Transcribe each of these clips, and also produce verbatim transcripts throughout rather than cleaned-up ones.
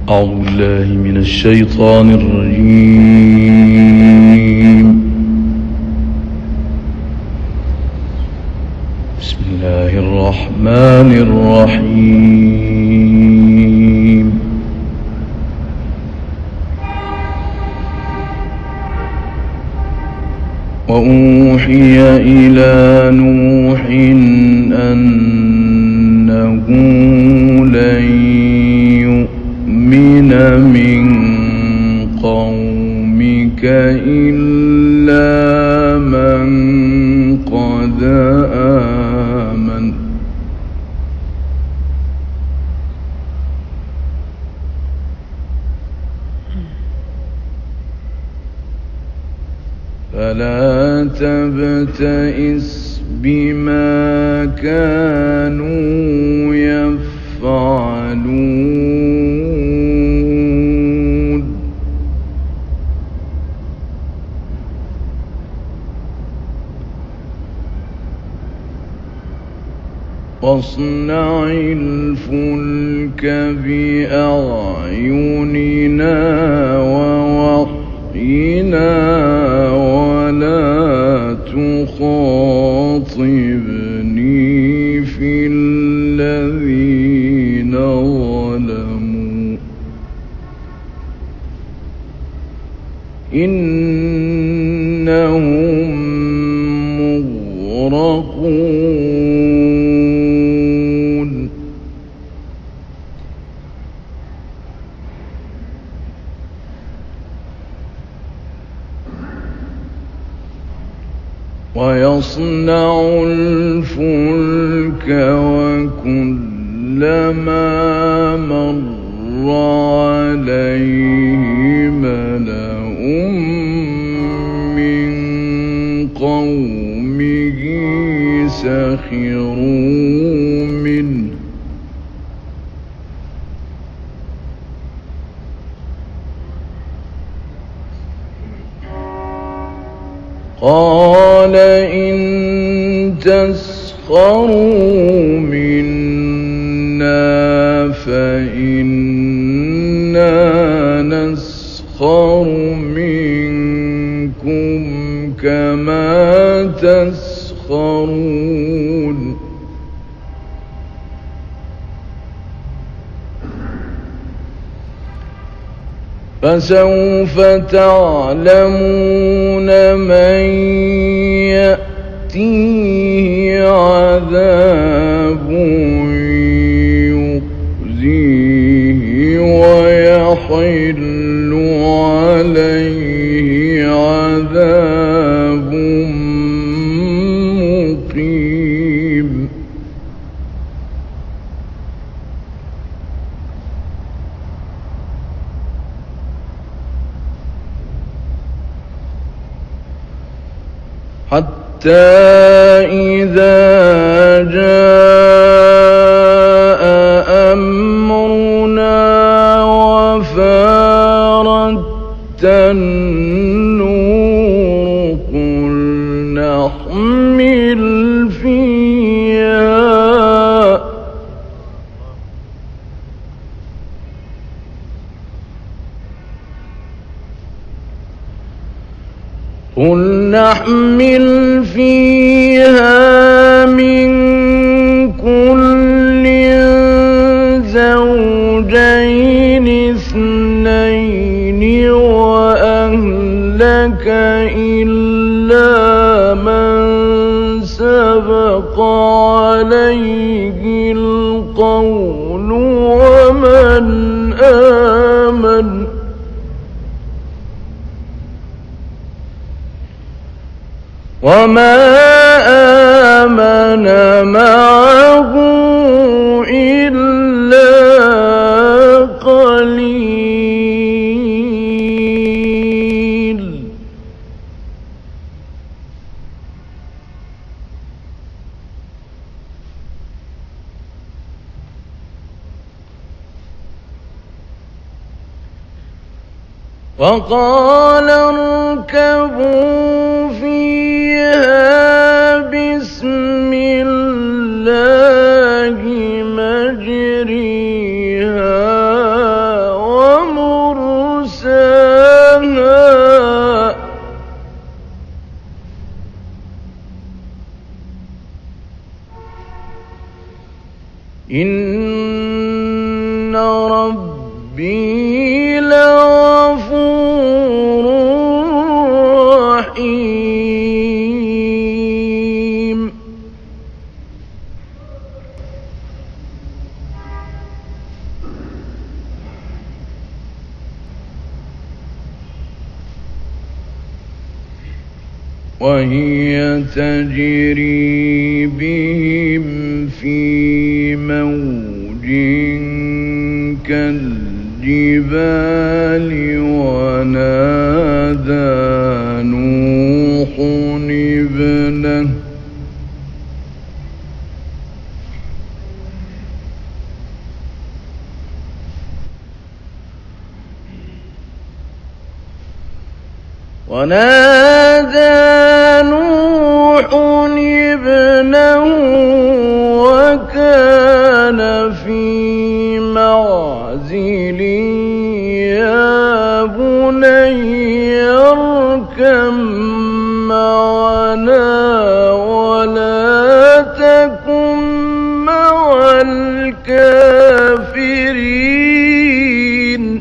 أعوذ بالله من الشيطان الرجيم. بسم الله الرحمن الرحيم. وأوحي إلى نوح أنه لن يؤمن من قومك إلا من قد آمن فلا تبتئس بما كانوا يفعلون واصنع الفلك بأعيننا ووحينا ولا تخاطبني في الذين ظلموا إنهم مغرقون ويصنع الفلك وكلما مر عليه ملأ من قومه سخروا منه قال إن تسخروا منا فإنا نسخر منكم كما تسخرون فسوف تعلمون من يأتيه عذاب يخزيه ويحل عليه عذاب مقيم حتى إذا جاء أمرنا وفارت النور قل نحمل فيها قل نحمل فيها من كل زوجين اثنين وأهلك إلا من سبق عليه القول ومن آمن وما آمن معه إلا قليل وقال اركبوا فيها بسم الله مجريها ربي لغفور رحيم. وهي تجري بهم في موج كالجبال ونادى نوح ابنه ونادى نوح ابنه وكان في معزل يا بني اركب معنا ولا تكن مع الكافرين.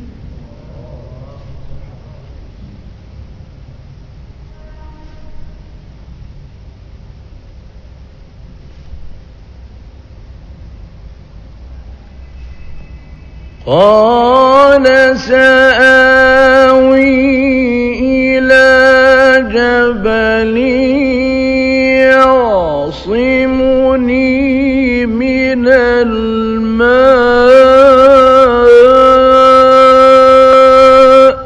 قال سآوي إلى جبل يعصمني من الماء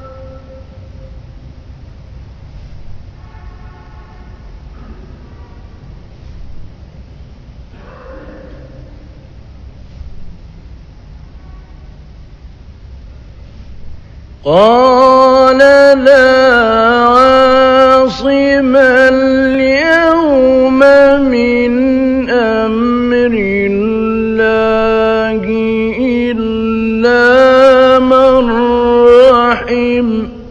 قال لا عاصم اليوم من أمر الله إلا من رحم.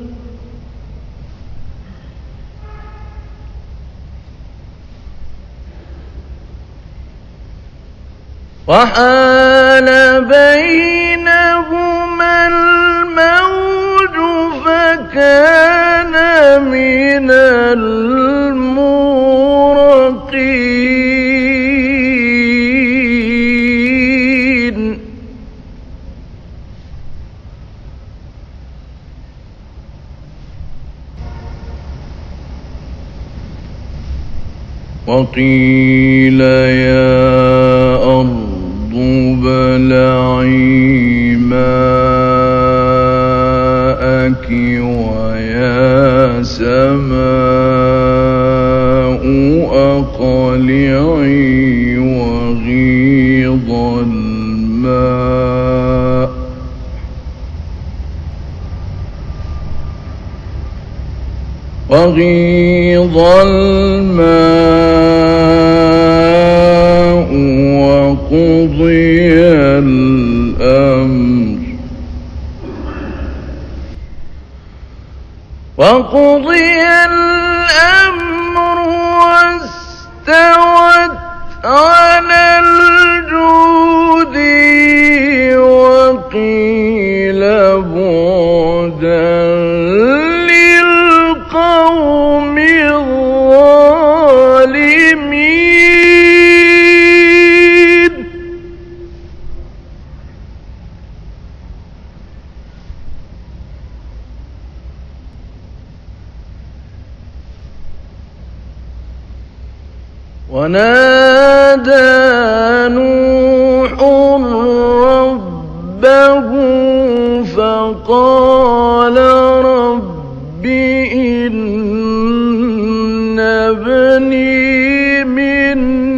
وحال بينهما الموج فكان من المغرقين. وقيل يا أرض ابلعي ماءك ويا سماء أقلعي وغيض الماء وغيض الماء وقضي الأمر وقضي الأمر واستوت على الجود وقيل بعدا للقوم الظالمين. ونادى نوح ربه فقال رب إن ابني من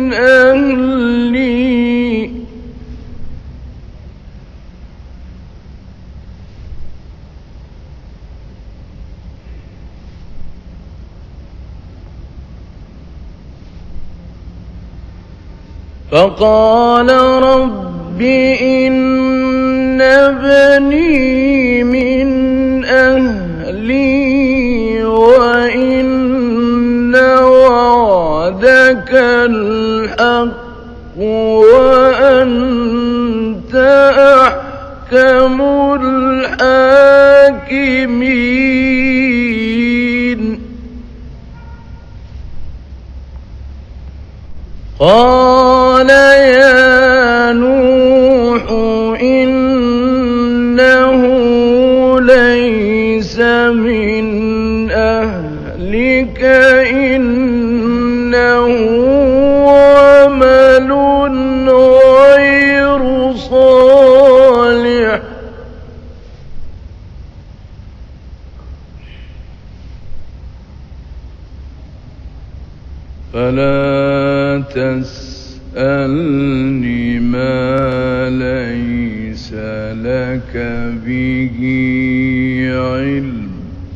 أهلي فقال رب إن ابني من أهلي وإن وعدك الحق وأنت أحكم الحاكمين قال يا نوح إنه ليس من أهلك إنه عمل غير صالح فلا تسألني ما ليس لك به علم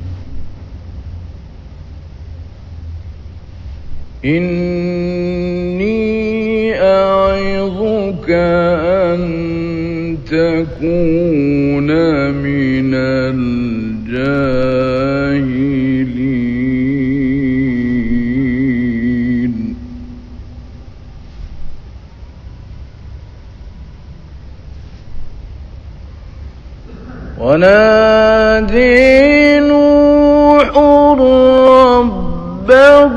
إني أعظك أن تكون من الجاهلين ونادي نوح ربه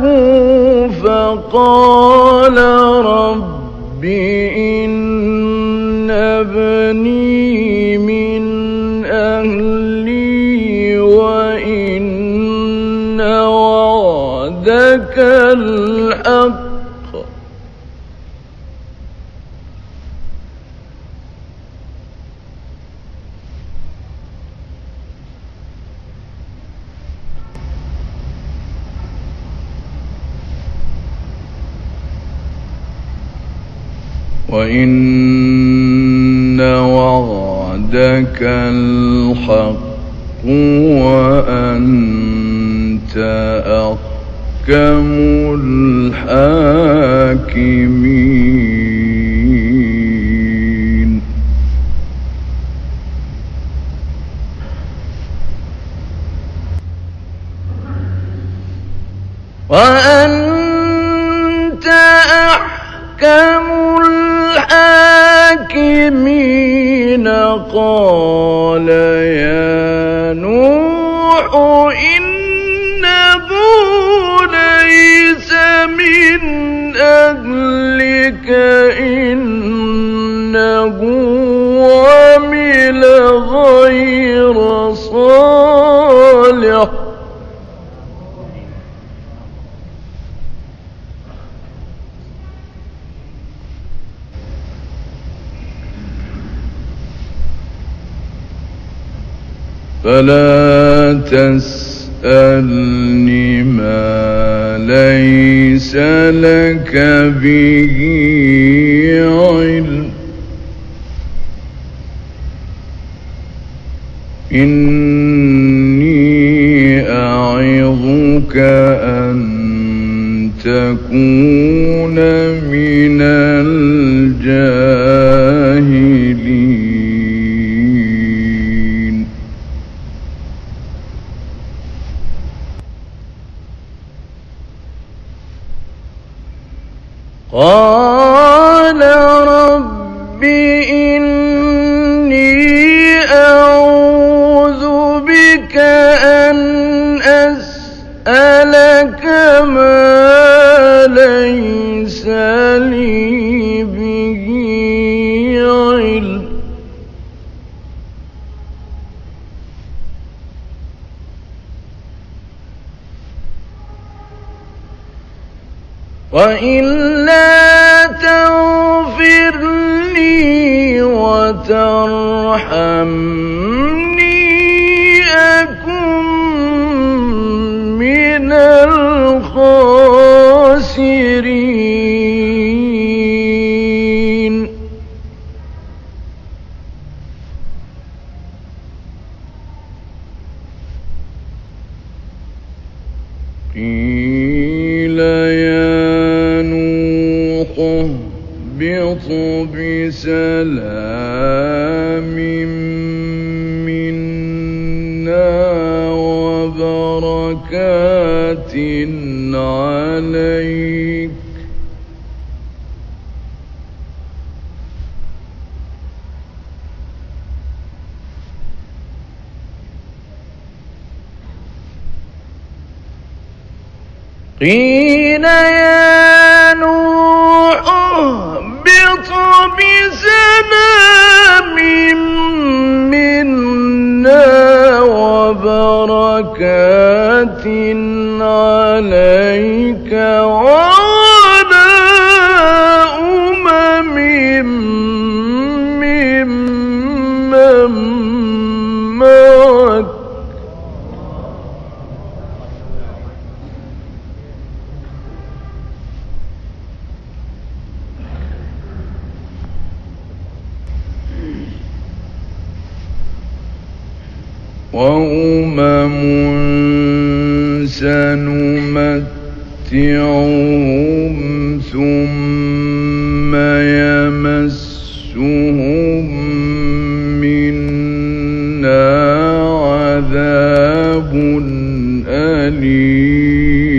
فقال رب إن ابني من أهلي وإن وعدك الحق وإن وعدك الحق وأنت أحكم الحاكمين وأنت أحكم الحاكمين قال يا نوح إنه ليس من أهلك إنه عمل غير صالح فلا تسألني ما ليس لك به علم إني أعظك أن تكون من الجاهلين قال رب إني أعوذ بك أن أسألك ما ليس لي به علم وإلا تغفر لي وترحمني أكن من الخاسرين قيل يا نوح اهبط بسلام منا وبركات عليك قيل يا نوح اهبط بسلام منا وبركات عليك وعلى أمم ممن معك وأمم سنمتعهم ثم يمسهم منا عذاب أليم